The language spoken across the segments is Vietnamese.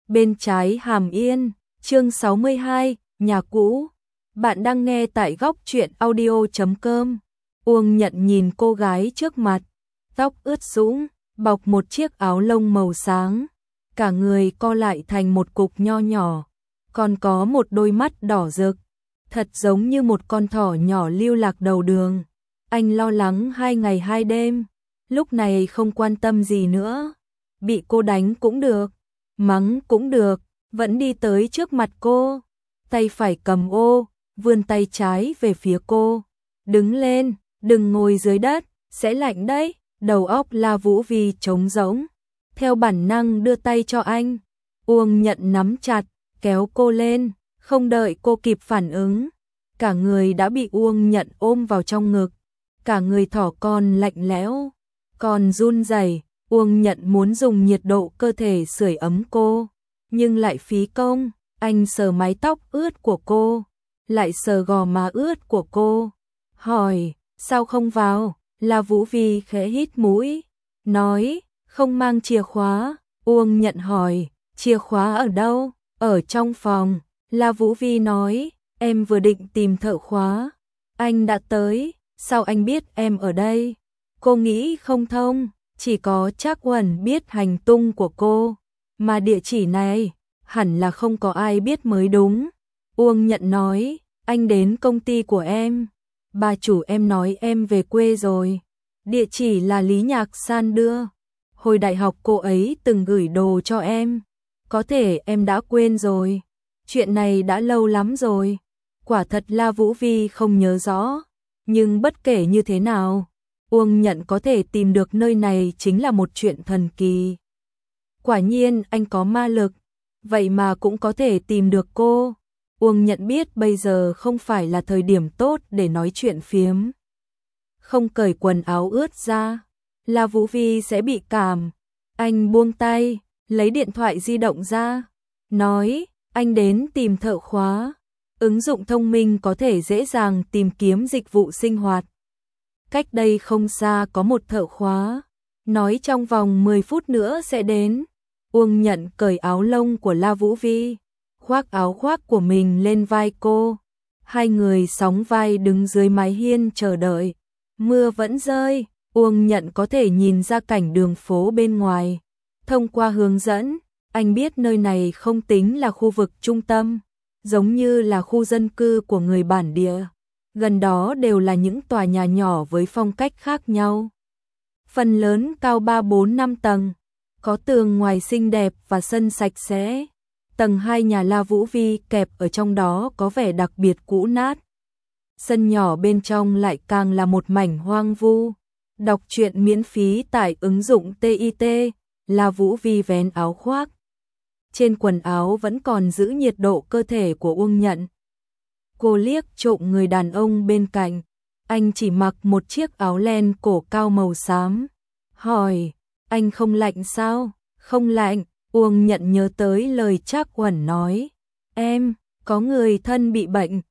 Bên trái Hàm Yên, chương 62, nhà cũ. Bạn đang nghe tại góc truyện audio.com. Uông Nhận nhìn cô gái trước mặt, tóc ướt sũng, bọc một chiếc áo lông màu sáng, cả người co lại thành một cục nho nhỏ, còn có một đôi mắt đỏ rực, thật giống như một con thỏ nhỏ lưu lạc đầu đường. Anh lo lắng 2 ngày 2 đêm, lúc này không quan tâm gì nữa, bị cô đánh cũng được, mắng cũng được, vẫn đi tới trước mặt cô, tay phải cầm ô, vươn tay trái về phía cô. Đứng lên, đừng ngồi dưới đất, sẽ lạnh đấy. Đầu óc La Vũ Vi trống rỗng, theo bản năng đưa tay cho anh. Uông Nhận nắm chặt, kéo cô lên, không đợi cô kịp phản ứng, cả người đã bị Uông Nhận ôm vào trong ngực, cả người thỏ con lạnh lẽo, còn run rẩy. Uông Nhận muốn dùng nhiệt độ cơ thể sưởi ấm cô, nhưng lại phí công. Anh sờ mái tóc ướt của cô, lại sờ gò má ướt của cô, hỏi, sao không vào? La Vũ Vi khẽ hít mũi, nói, không mang chìa khóa. Uông Nhận hỏi, chìa khóa ở đâu? Ở trong phòng. La Vũ Vi nói, em vừa định tìm thợ khóa, anh đã tới, sao anh biết em ở đây? Cô nghĩ không thông, chỉ có Trác Uẩn biết hành tung của cô, mà địa chỉ này hẳn là không có ai biết mới đúng. Uông Nhận nói, anh đến công ty của em, bà chủ em nói em về quê rồi, địa chỉ là Lý Nhạc San đưa, hồi đại học cô ấy từng gửi đồ cho em, có thể em đã quên rồi, chuyện này đã lâu lắm rồi. Quả thật La Vũ Vi không nhớ rõ, nhưng bất kể như thế nào, Uông Nhận có thể tìm được nơi này chính là một chuyện thần kỳ. Quả nhiên anh có ma lực, vậy mà cũng có thể tìm được cô. Uông Nhận biết bây giờ không phải là thời điểm tốt để nói chuyện phiếm. Không cởi quần áo ướt ra, La Vũ Vi sẽ bị cảm. Anh buông tay, lấy điện thoại di động ra, nói, anh đến tìm thợ khóa. Ứng dụng thông minh có thể dễ dàng tìm kiếm dịch vụ sinh hoạt. Cách đây không xa có một thợ khóa, nói trong vòng 10 phút nữa sẽ đến. Uông Nhận cởi áo lông của La Vũ Vi, khoác áo khoác của mình lên vai cô. Hai người sóng vai đứng dưới mái hiên chờ đợi. Mưa vẫn rơi, Uông Nhận có thể nhìn ra cảnh đường phố bên ngoài. Thông qua hướng dẫn, anh biết nơi này không tính là khu vực trung tâm, giống như là khu dân cư của người bản địa. Gần đó đều là những tòa nhà nhỏ với phong cách khác nhau. Phần lớn cao 3-4-5 tầng, có tường ngoài xinh đẹp và sân sạch sẽ. Tầng 2 nhà La Vũ Vi kẹp ở trong đó có vẻ đặc biệt cũ nát. Sân nhỏ bên trong lại càng là một mảnh hoang vu. Đọc truyện miễn phí tại ứng dụng TIT. La Vũ Vi vén áo khoác. Trên quần áo vẫn còn giữ nhiệt độ cơ thể của Uông Nhận. Cô liếc trộm người đàn ông bên cạnh. Anh chỉ mặc một chiếc áo len cổ cao màu xám. Hỏi, anh không lạnh sao? Không lạnh. Uông Nhận nhớ tới lời Trác Uẩn nói. Em, có người thân bị bệnh.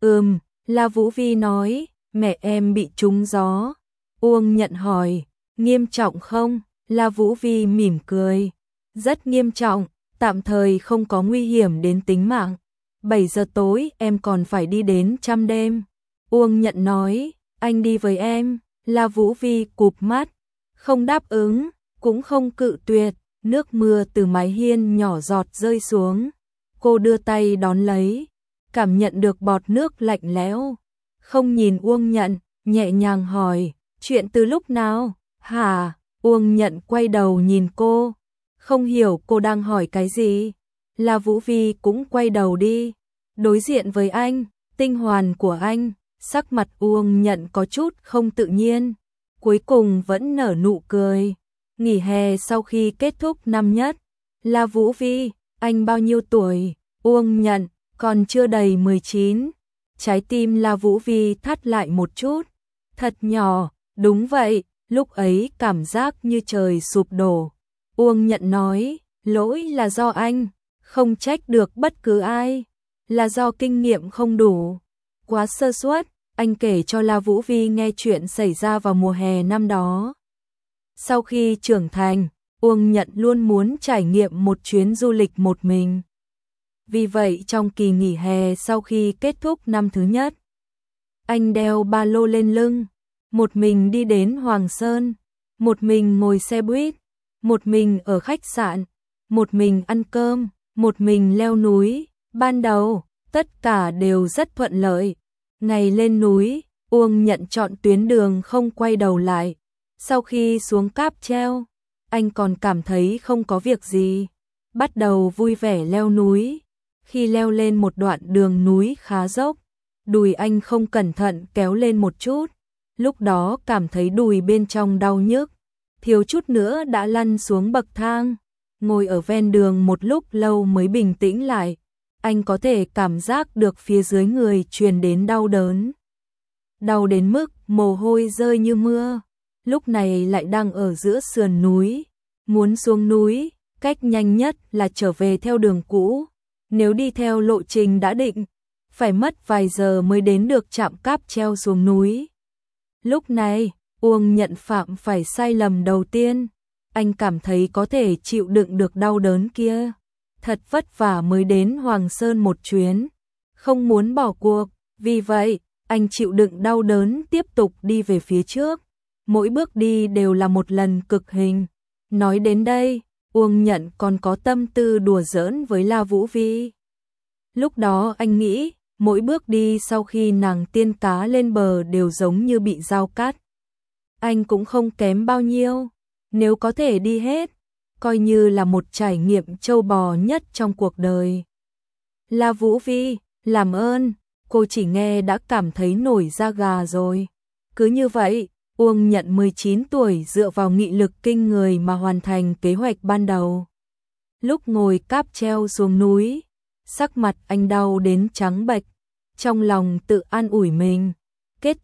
La Vũ Vi nói, mẹ em bị trúng gió. Uông Nhận hỏi, nghiêm trọng không? La Vũ Vi mỉm cười. Rất nghiêm trọng, tạm thời không có nguy hiểm đến tính mạng. 7 giờ tối em còn phải đi đến Trăm Đêm. Uông Nhận nói, anh đi với em. La Vũ Vi cụp mắt, không đáp ứng, cũng không cự tuyệt. Nước mưa từ mái hiên nhỏ giọt rơi xuống. Cô đưa tay đón lấy, cảm nhận được bọt nước lạnh lẽo. Không nhìn Uông Nhận, nhẹ nhàng hỏi, chuyện từ lúc nào? Hả? Uông Nhận quay đầu nhìn cô, không hiểu cô đang hỏi cái gì. La Vũ Vi cũng quay đầu đi, đối diện với anh, tinh hoàn của anh. Sắc mặt Uông Nhận có chút không tự nhiên, cuối cùng vẫn nở nụ cười. Nghỉ hè sau khi kết thúc năm nhất. La Vũ Vi, anh bao nhiêu tuổi? Uông Nhận, còn chưa đầy 19. Trái tim La Vũ Vi thắt lại một chút. Thật nhỏ, đúng vậy, lúc ấy cảm giác như trời sụp đổ. Uông Nhận nói, lỗi là do anh, không trách được bất cứ ai, là do kinh nghiệm không đủ. Quá sơ suất. Anh kể cho La Vũ Vi nghe chuyện xảy ra vào mùa hè năm đó. Sau khi trưởng thành, Uông Nhận luôn muốn trải nghiệm một chuyến du lịch một mình. Vì vậy trong kỳ nghỉ hè sau khi kết thúc năm thứ nhất, anh đeo ba lô lên lưng, một mình đi đến Hoàng Sơn, một mình ngồi xe buýt, một mình ở khách sạn, một mình ăn cơm, một mình leo núi. Ban đầu, tất cả đều rất thuận lợi. Ngày lên núi, Uông Nhận chọn tuyến đường không quay đầu lại. Sau khi xuống cáp treo, anh còn cảm thấy không có việc gì, bắt đầu vui vẻ leo núi. Khi leo lên một đoạn đường núi khá dốc, đùi anh không cẩn thận kéo lên một chút, lúc đó cảm thấy đùi bên trong đau nhức, thiếu chút nữa đã lăn xuống bậc thang. Ngồi ở ven đường một lúc lâu mới bình tĩnh lại, anh có thể cảm giác được phía dưới người truyền đến đau đớn. Đau đến mức mồ hôi rơi như mưa, lúc này lại đang ở giữa sườn núi, muốn xuống núi, cách nhanh nhất là trở về theo đường cũ. Nếu đi theo lộ trình đã định, phải mất vài giờ mới đến được trạm cáp treo xuống núi. Lúc này, Uông Nhận phạm phải sai lầm đầu tiên. Anh cảm thấy có thể chịu đựng được đau đớn kia. Thật vất vả mới đến Hoàng Sơn một chuyến, không muốn bỏ cuộc. Vì vậy, anh chịu đựng đau đớn tiếp tục đi về phía trước. Mỗi bước đi đều là một lần cực hình. Nói đến đây, Uông Nhận còn có tâm tư đùa giỡn với La Vũ Vi. Lúc đó anh nghĩ, mỗi bước đi sau khi nàng tiên cá lên bờ đều giống như bị dao cắt. Anh cũng không kém bao nhiêu, nếu có thể đi hết, coi như là một trải nghiệm trâu bò nhất trong cuộc đời. La Vũ Vi, làm ơn, cô chỉ nghe đã cảm thấy nổi da gà rồi. Cứ như vậy, Uông Nhận 19 tuổi dựa vào nghị lực kinh người mà hoàn thành kế hoạch ban đầu. Lúc ngồi cáp treo xuống núi, sắc mặt anh đau đến trắng bệch, trong lòng tự an ủi mình. Kết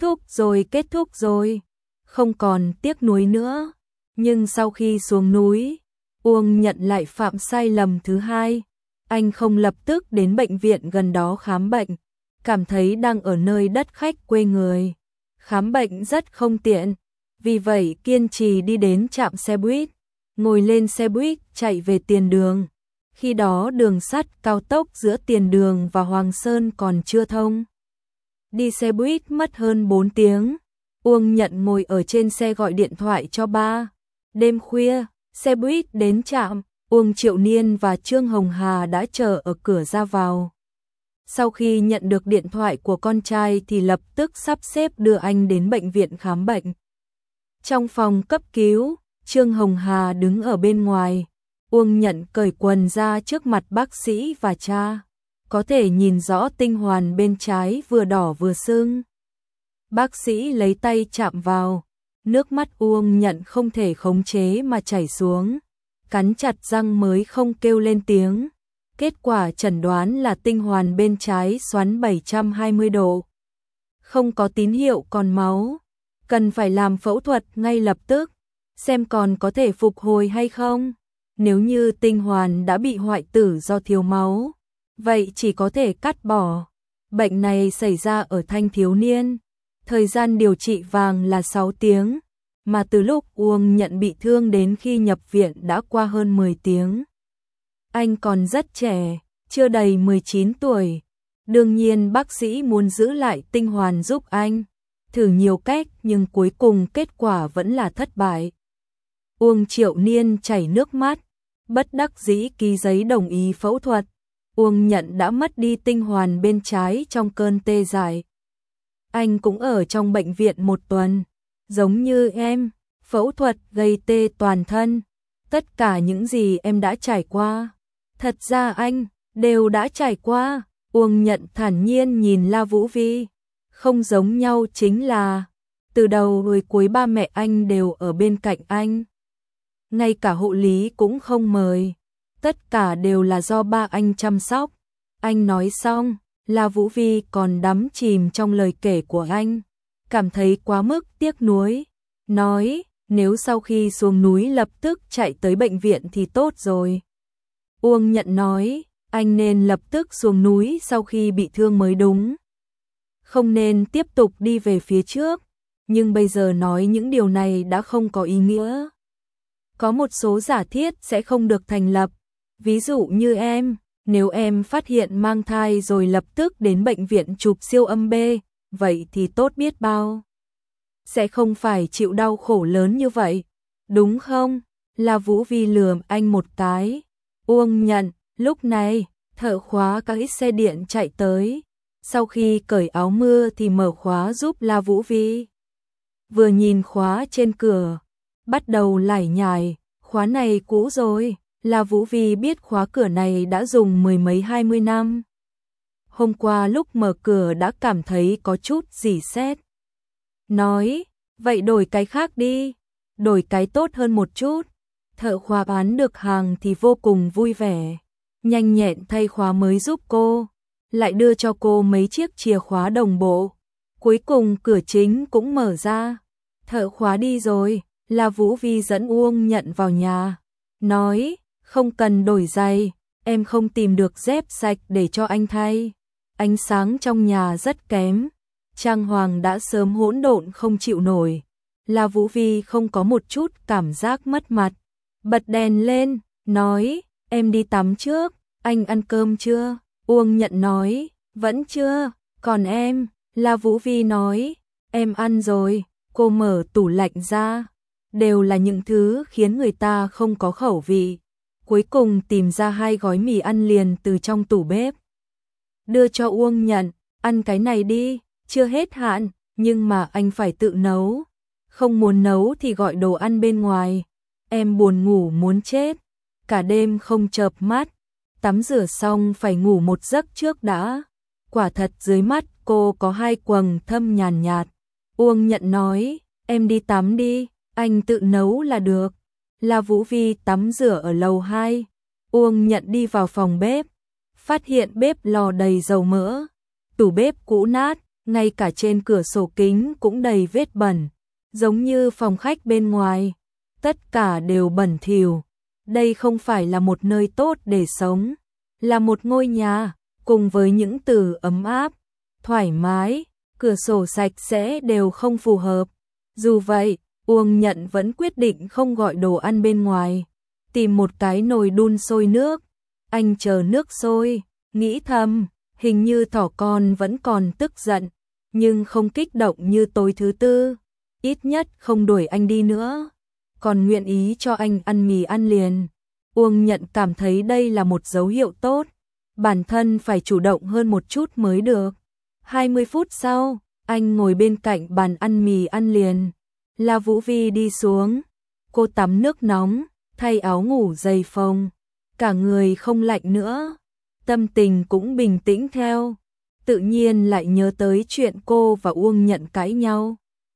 thúc rồi, không còn tiếc nuối nữa. Nhưng sau khi xuống núi, Uông Nhận lại phạm sai lầm thứ hai. Anh không lập tức đến bệnh viện gần đó khám bệnh, cảm thấy đang ở nơi đất khách quê người. Khám bệnh rất không tiện, vì vậy kiên trì đi đến trạm xe buýt, ngồi lên xe buýt chạy về Tiền Đường. Khi đó đường sắt cao tốc giữa Tiền Đường và Hoàng Sơn còn chưa thông. Đi xe buýt mất hơn 4 tiếng. Uông Nhận ngồi ở trên xe gọi điện thoại cho ba. Đêm khuya, xe buýt đến trạm, Uông Triệu Niên và Trương Hồng Hà đã chờ ở cửa ra vào. Sau khi nhận được điện thoại của con trai thì lập tức sắp xếp đưa anh đến bệnh viện khám bệnh. Trong phòng cấp cứu, Trương Hồng Hà đứng ở bên ngoài. Uông Nhận cởi quần ra trước mặt bác sĩ và cha, có thể nhìn rõ tinh hoàn bên trái vừa đỏ vừa sưng. Bác sĩ lấy tay chạm vào, nước mắt Uông Nhận không thể khống chế mà chảy xuống, cắn chặt răng mới không kêu lên tiếng. Kết quả chẩn đoán là tinh hoàn bên trái xoắn 720 độ. Không có tín hiệu còn máu, cần phải làm phẫu thuật ngay lập tức, xem còn có thể phục hồi hay không. Nếu như tinh hoàn đã bị hoại tử do thiếu máu, vậy chỉ có thể cắt bỏ. Bệnh này xảy ra ở thanh thiếu niên. Thời gian điều trị vàng là 6 tiếng, mà từ lúc Uông Nhận bị thương đến khi nhập viện đã qua hơn 10 tiếng. Anh còn rất trẻ, chưa đầy 19 tuổi. Đương nhiên bác sĩ muốn giữ lại tinh hoàn giúp anh. Thử nhiều cách nhưng cuối cùng kết quả vẫn là thất bại. Uông Triệu Niên chảy nước mắt, bất đắc dĩ ký giấy đồng ý phẫu thuật. Uông Nhận đã mất đi tinh hoàn bên trái trong cơn tê dại. Anh cũng ở trong bệnh viện một tuần, giống như em, phẫu thuật gây tê toàn thân. Tất cả những gì em đã trải qua, thật ra anh đều đã trải qua. Uông Nhận thản nhiên nhìn La Vũ Vi. Không giống nhau chính là, từ đầu tới cuối ba mẹ anh đều ở bên cạnh anh. Ngay cả hộ lý cũng không mời. Tất cả đều là do ba anh chăm sóc. Anh nói xong, La Vũ Vi còn đắm chìm trong lời kể của anh. Cảm thấy quá mức tiếc nuối. Nói, nếu sau khi xuống núi lập tức chạy tới bệnh viện thì tốt rồi. Uông Nhận nói, anh nên lập tức xuống núi sau khi bị thương mới đúng. Không nên tiếp tục đi về phía trước. Nhưng bây giờ nói những điều này đã không có ý nghĩa. Có một số giả thiết sẽ không được thành lập. Ví dụ như nếu em phát hiện mang thai rồi lập tức đến bệnh viện chụp siêu âm B, vậy thì tốt biết bao. Sẽ không phải chịu đau khổ lớn như vậy, đúng không? La Vũ Vi lườm anh một cái. Uông Nhận, lúc này, thợ khóa các ít xe điện chạy tới. Sau khi cởi áo mưa thì mở khóa giúp La Vũ Vi. Vừa nhìn khóa trên cửa, bắt đầu lải nhải, khóa này cũ rồi. La Vũ Vi biết khóa cửa này đã dùng mười mấy 20 năm. Hôm qua lúc mở cửa đã cảm thấy có chút rỉ sét. Nói, vậy đổi cái khác đi, đổi cái tốt hơn một chút. Thợ khóa bán được hàng thì vô cùng vui vẻ, nhanh nhẹn thay khóa mới giúp cô, lại đưa cho cô mấy chiếc chìa khóa đồng bộ. Cuối cùng cửa chính cũng mở ra. Thợ khóa đi rồi, La Vũ Vi dẫn Uông Nhận vào nhà, nói, không cần đổi giày, em không tìm được dép sạch để cho anh thay. Ánh sáng trong nhà rất kém, trang hoàng đã sớm hỗn độn không chịu nổi. La Vũ Vi không có một chút cảm giác mất mặt, bật đèn lên, nói, em đi tắm trước, anh ăn cơm chưa? Uông Nhận nói, vẫn chưa, còn em? La Vũ Vi nói, em ăn rồi. Cô mở tủ lạnh ra, đều là những thứ khiến người ta không có khẩu vị. Cuối cùng tìm ra 2 gói mì ăn liền từ trong tủ bếp. Đưa cho Uông Nhận, ăn cái này đi, chưa hết hạn, nhưng mà anh phải tự nấu. Không muốn nấu thì gọi đồ ăn bên ngoài. Em buồn ngủ muốn chết, cả đêm không chợp mắt, tắm rửa xong phải ngủ một giấc trước đã. Quả thật dưới mắt cô có 2 quầng thâm nhàn nhạt. Uông Nhận nói, em đi tắm đi, anh tự nấu là được. La Vũ Vi tắm rửa ở lầu 2. Uông Nhận đi vào phòng bếp, phát hiện bếp lò đầy dầu mỡ, tủ bếp cũ nát, ngay cả trên cửa sổ kính cũng đầy vết bẩn, giống như phòng khách bên ngoài, tất cả đều bẩn thỉu. Đây không phải là một nơi tốt để sống, là một ngôi nhà, cùng với những từ ấm áp, thoải mái, cửa sổ sạch sẽ đều không phù hợp. Dù vậy, Uông Nhận vẫn quyết định không gọi đồ ăn bên ngoài, tìm một cái nồi đun sôi nước. Anh chờ nước sôi, nghĩ thầm, hình như thỏ con vẫn còn tức giận, nhưng không kích động như tối thứ tư, ít nhất không đuổi anh đi nữa, còn nguyện ý cho anh ăn mì ăn liền. Uông Nhận cảm thấy đây là một dấu hiệu tốt, bản thân phải chủ động hơn một chút mới được. 20 phút sau, anh ngồi bên cạnh bàn ăn mì ăn liền. La Vũ Vi đi xuống, cô tắm nước nóng, thay áo ngủ dày phông, cả người không lạnh nữa, tâm tình cũng bình tĩnh theo, tự nhiên lại nhớ tới chuyện cô và Uông Nhận cãi nhau.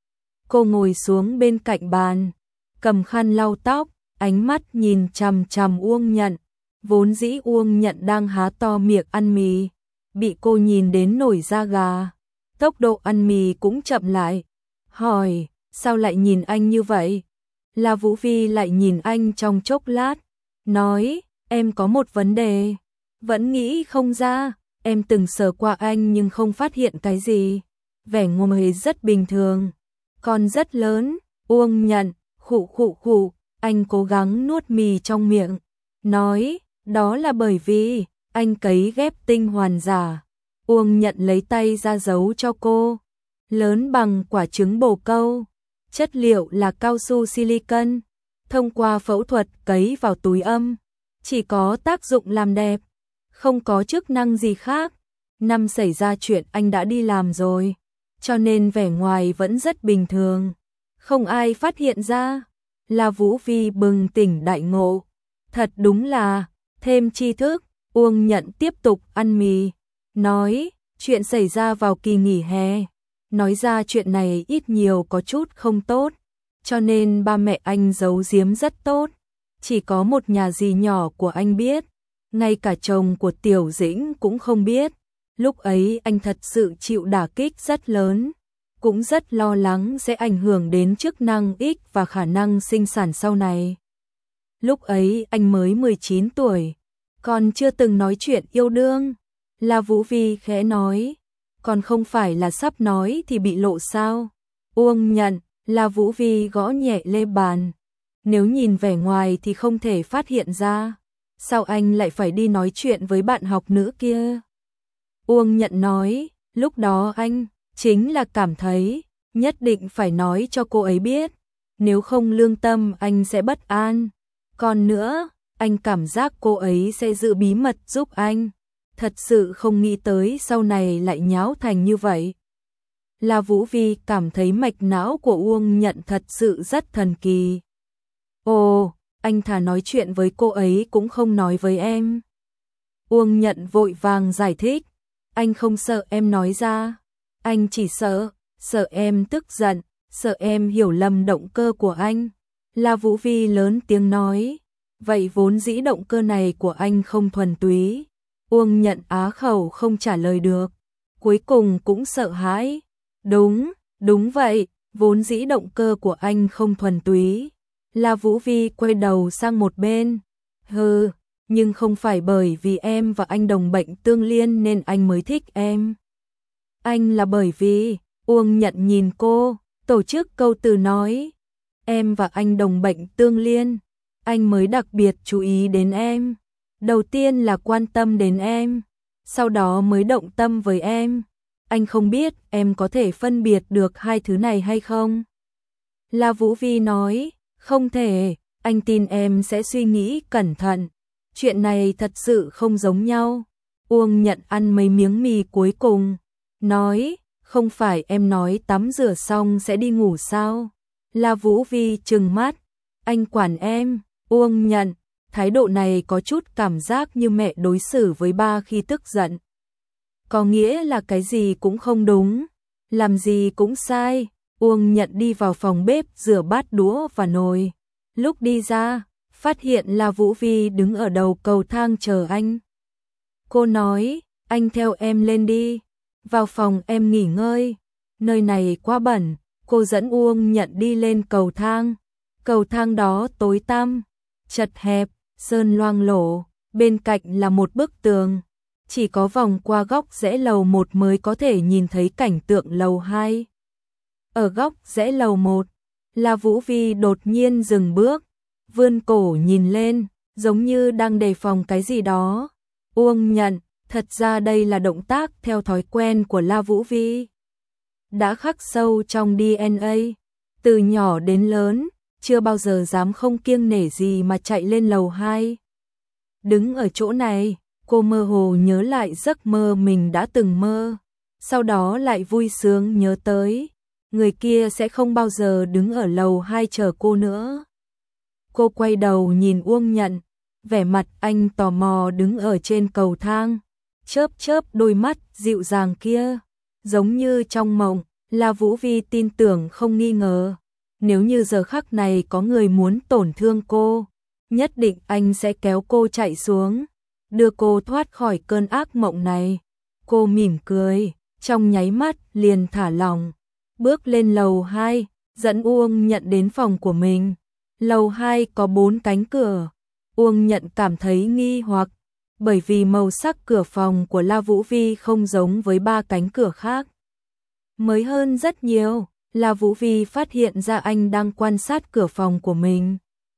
Cô ngồi xuống bên cạnh bàn, cầm khăn lau tóc, ánh mắt nhìn chằm chằm Uông Nhận, vốn dĩ Uông Nhận đang há to miệng ăn mì, bị cô nhìn đến nổi da gà, tốc độ ăn mì cũng chậm lại, hỏi, sao lại nhìn anh như vậy? La Vũ Vi lại nhìn anh trong chốc lát, nói, em có một vấn đề, vẫn nghĩ không ra, em từng sờ qua anh nhưng không phát hiện cái gì, vẻ ngồi rất bình thường, còn rất lớn. Uông Nhận, khụ khụ khụ, anh cố gắng nuốt mì trong miệng, nói, đó là bởi vì anh cấy ghép tinh hoàn giả. Uông Nhận lấy tay ra giấu cho cô, lớn bằng quả trứng bồ câu, chất liệu là cao su silicon, thông qua phẫu thuật cấy vào túi âm, chỉ có tác dụng làm đẹp, không có chức năng gì khác. Năm xảy ra chuyện anh đã đi làm rồi, cho nên vẻ ngoài vẫn rất bình thường, không ai phát hiện ra. La Vũ Vi bừng tỉnh đại ngộ, thật đúng là thêm tri thức. Uông Nhận tiếp tục ăn mì, nói, chuyện xảy ra vào kỳ nghỉ hè, nói ra chuyện này ít nhiều có chút không tốt, cho nên ba mẹ anh giấu giếm rất tốt, chỉ có một nhà dì nhỏ của anh biết, ngay cả chồng của Tiểu Dĩnh cũng không biết. Lúc ấy anh thật sự chịu đả kích rất lớn, cũng rất lo lắng sẽ ảnh hưởng đến chức năng X và khả năng sinh sản sau này. Lúc ấy anh mới 19 tuổi, còn chưa từng nói chuyện yêu đương. La Vũ Vi khẽ nói, còn không phải là sắp nói thì bị lộ sao? Uông Nhận, La Vũ Vi gõ nhẹ lên bàn, nếu nhìn vẻ ngoài thì không thể phát hiện ra. Sao anh lại phải đi nói chuyện với bạn học nữ kia? Uông Nhận nói, lúc đó anh chính là cảm thấy nhất định phải nói cho cô ấy biết, nếu không lương tâm anh sẽ bất an. Còn nữa, anh cảm giác cô ấy sẽ giữ bí mật giúp anh. Thật sự không nghĩ tới sau này lại nháo thành như vậy. La Vũ Vi cảm thấy mạch não của Uông Nhận thật sự rất thần kỳ. Ồ, anh thà nói chuyện với cô ấy cũng không nói với em. Uông Nhận vội vàng giải thích, anh không sợ em nói ra, anh chỉ sợ em tức giận, sợ em hiểu lầm động cơ của anh. La Vũ Vi lớn tiếng nói, vậy vốn dĩ động cơ này của anh không thuần túy. Uông Nhận á khẩu không trả lời được, cuối cùng cũng sợ hãi. Đúng vậy, vốn dĩ động cơ của anh không thuần túy. La Vũ Vi quay đầu sang một bên. Nhưng không phải bởi vì em và anh đồng bệnh tương liên nên anh mới thích em. Anh là bởi vì, Uông Nhận nhìn cô, tổ chức câu từ nói, em và anh đồng bệnh tương liên, anh mới đặc biệt chú ý đến em. Đầu tiên là quan tâm đến em, sau đó mới động tâm với em. Anh không biết em có thể phân biệt được hai thứ này hay không? La Vũ Vi nói, không thể, anh tin em sẽ suy nghĩ cẩn thận. Chuyện này thật sự không giống nhau. Uông Nhận ăn mấy miếng mì cuối cùng, nói, không phải em nói tắm rửa xong sẽ đi ngủ sao? La Vũ Vi trừng mắt, anh quản em. Uông Nhận, thái độ này có chút cảm giác như mẹ đối xử với ba khi tức giận. Có nghĩa là cái gì cũng không đúng, làm gì cũng sai. Uông Nhận đi vào phòng bếp rửa bát đũa và nồi. Lúc đi ra, phát hiện La Vũ Vi đứng ở đầu cầu thang chờ anh. Cô nói, anh theo em lên đi, vào phòng em nghỉ ngơi, nơi này quá bẩn. Cô dẫn Uông Nhận đi lên cầu thang. Cầu thang đó tối tăm, chật hẹp, sơn loang lổ, bên cạnh là một bức tường. Chỉ có vòng qua góc rẽ lầu 1 mới có thể nhìn thấy cảnh tượng lầu 2. Ở góc rẽ lầu 1, La Vũ Vi đột nhiên dừng bước, vươn cổ nhìn lên, giống như đang đề phòng cái gì đó. Uông Nhận, thật ra đây là động tác theo thói quen của La Vũ Vi. Đã khắc sâu trong DNA, từ nhỏ đến lớn, chưa bao giờ dám không kiêng nể gì mà chạy lên lầu 2. Đứng ở chỗ này, cô mơ hồ nhớ lại giấc mơ mình đã từng mơ, sau đó lại vui sướng nhớ tới, người kia sẽ không bao giờ đứng ở lầu 2 chờ cô nữa. Cô quay đầu nhìn Uông Nhận, vẻ mặt anh tò mò đứng ở trên cầu thang, chớp đôi mắt dịu dàng kia, giống như trong mộng. La Vũ Vi tin tưởng không nghi ngờ, nếu như giờ khắc này có người muốn tổn thương cô, nhất định anh sẽ kéo cô chạy xuống, đưa cô thoát khỏi cơn ác mộng này. Cô mỉm cười, trong nháy mắt liền thả lỏng, bước lên lầu 2, dẫn Uông Nhận đến phòng của mình. Lầu 2 có 4 cánh cửa. Uông Nhận cảm thấy nghi hoặc, bởi vì màu sắc cửa phòng của La Vũ Vi không giống với 3 cánh cửa khác. Mới hơn rất nhiều. La Vũ Vi phát hiện ra anh đang quan sát cửa phòng của mình.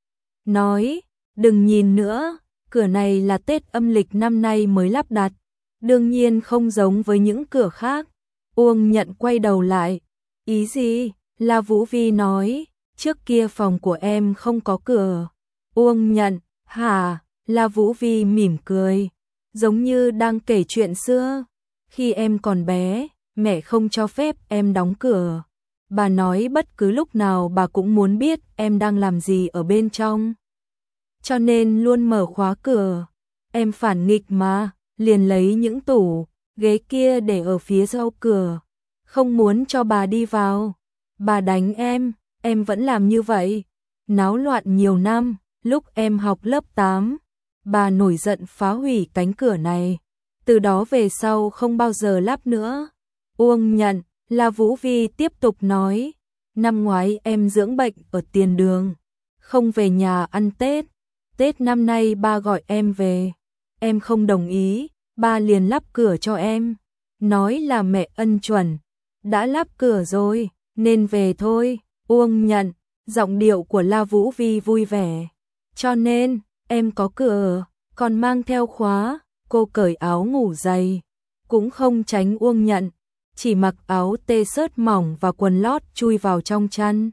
Nói, đừng nhìn nữa, cửa này là Tết âm lịch năm nay mới lắp đặt, đương nhiên không giống với những cửa khác. Uông Nhận quay đầu lại, ý gì? La Vũ Vi nói, trước kia phòng của em không có cửa. Uông Nhận, hả? La Vũ Vi mỉm cười, giống như đang kể chuyện xưa. Khi em còn bé, mẹ không cho phép em đóng cửa. Bà nói bất cứ lúc nào bà cũng muốn biết em đang làm gì ở bên trong, cho nên luôn mở khóa cửa. Em phản nghịch mà, liền lấy những tủ, ghế kia để ở phía sau cửa, không muốn cho bà đi vào. Bà đánh em vẫn làm như vậy. Náo loạn nhiều năm, lúc em học lớp 8, bà nổi giận phá hủy cánh cửa này. Từ đó về sau không bao giờ lắp nữa. Uông Nhận, La Vũ Vi tiếp tục nói, năm ngoái em dưỡng bệnh ở tiền đường, không về nhà ăn Tết. Tết năm nay ba gọi em về, em không đồng ý, ba liền lắp cửa cho em, nói là mẹ ân chuẩn, đã lắp cửa rồi, nên về thôi. Uông Nhận, Giọng điệu của La Vũ Vi vui vẻ. Cho nên, em có cửa, còn mang theo khóa. Cô cởi áo ngủ dày, cũng không tránh Uông Nhận, chỉ mặc áo t-shirt mỏng và quần lót chui vào trong chăn.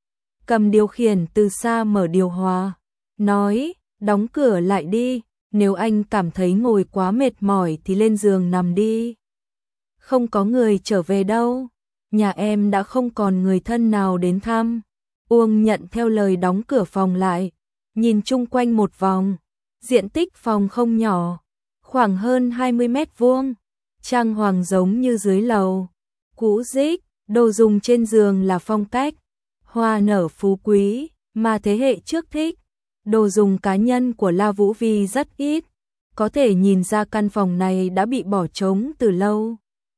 Cầm điều khiển từ xa mở điều hòa, nói, đóng cửa lại đi, nếu anh cảm thấy ngồi quá mệt mỏi thì lên giường nằm đi. Không có người trở về đâu, nhà em đã không còn người thân nào đến thăm. Uông Nhận theo lời đóng cửa phòng lại, nhìn chung quanh một vòng, diện tích phòng không nhỏ, khoảng hơn 20 mét vuông, trang hoàng giống như dưới lầu, cũ rích, đồ dùng trên giường là phong cách hoa nở phú quý mà thế hệ trước thích. Đồ dùng cá nhân của La Vũ Vi rất ít, có thể nhìn ra căn phòng này đã bị bỏ trống từ lâu.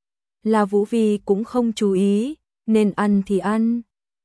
La Vũ Vi cũng không chú ý, nên ăn thì ăn,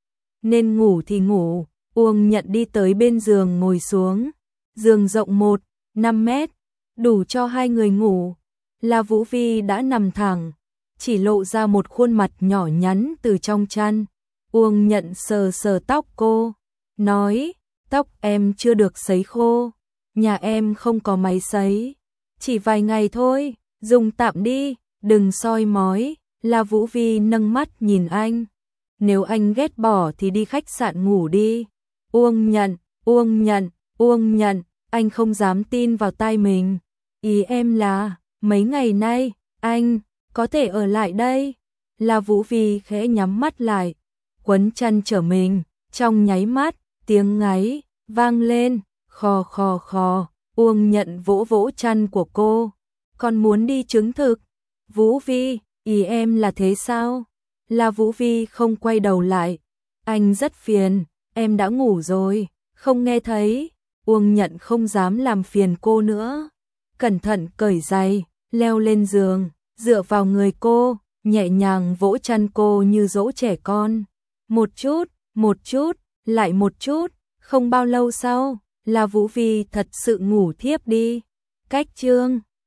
nên ngủ thì ngủ. Uông Nhận đi tới bên giường ngồi xuống, giường rộng 1,5 mét, đủ cho hai người ngủ. La Vũ Vi đã nằm thẳng, chỉ lộ ra một khuôn mặt nhỏ nhắn từ trong chăn. Uông Nhận sờ sờ tóc cô, nói, tóc em chưa được sấy khô, nhà em không có máy sấy, chỉ vài ngày thôi, dùng tạm đi, đừng soi mói. La Vũ Vi nâng mắt nhìn anh, nếu anh ghét bỏ thì đi khách sạn ngủ đi. Uông Nhận, Uông Nhận, Uông Nhận, anh không dám tin vào tai mình. Ý em là, mấy ngày nay, anh có thể ở lại đây. La Vũ Vi khẽ nhắm mắt lại, quấn chăn trở mình, trong nháy mắt, tiếng ngáy vang lên, khò khò khò. Uông Nhận vỗ vỗ chăn của cô, còn muốn đi chứng thực. Vũ Vi, ý em là thế sao? La Vũ Vi không quay đầu lại, anh rất phiền, em đã ngủ rồi, không nghe thấy. Uông Nhận không dám làm phiền cô nữa, cẩn thận cởi giày, leo lên giường, dựa vào người cô, nhẹ nhàng vỗ chăn cô như dỗ trẻ con. Một chút, lại một chút, không bao lâu sau, La Vũ Vi thật sự ngủ thiếp đi. Cách chương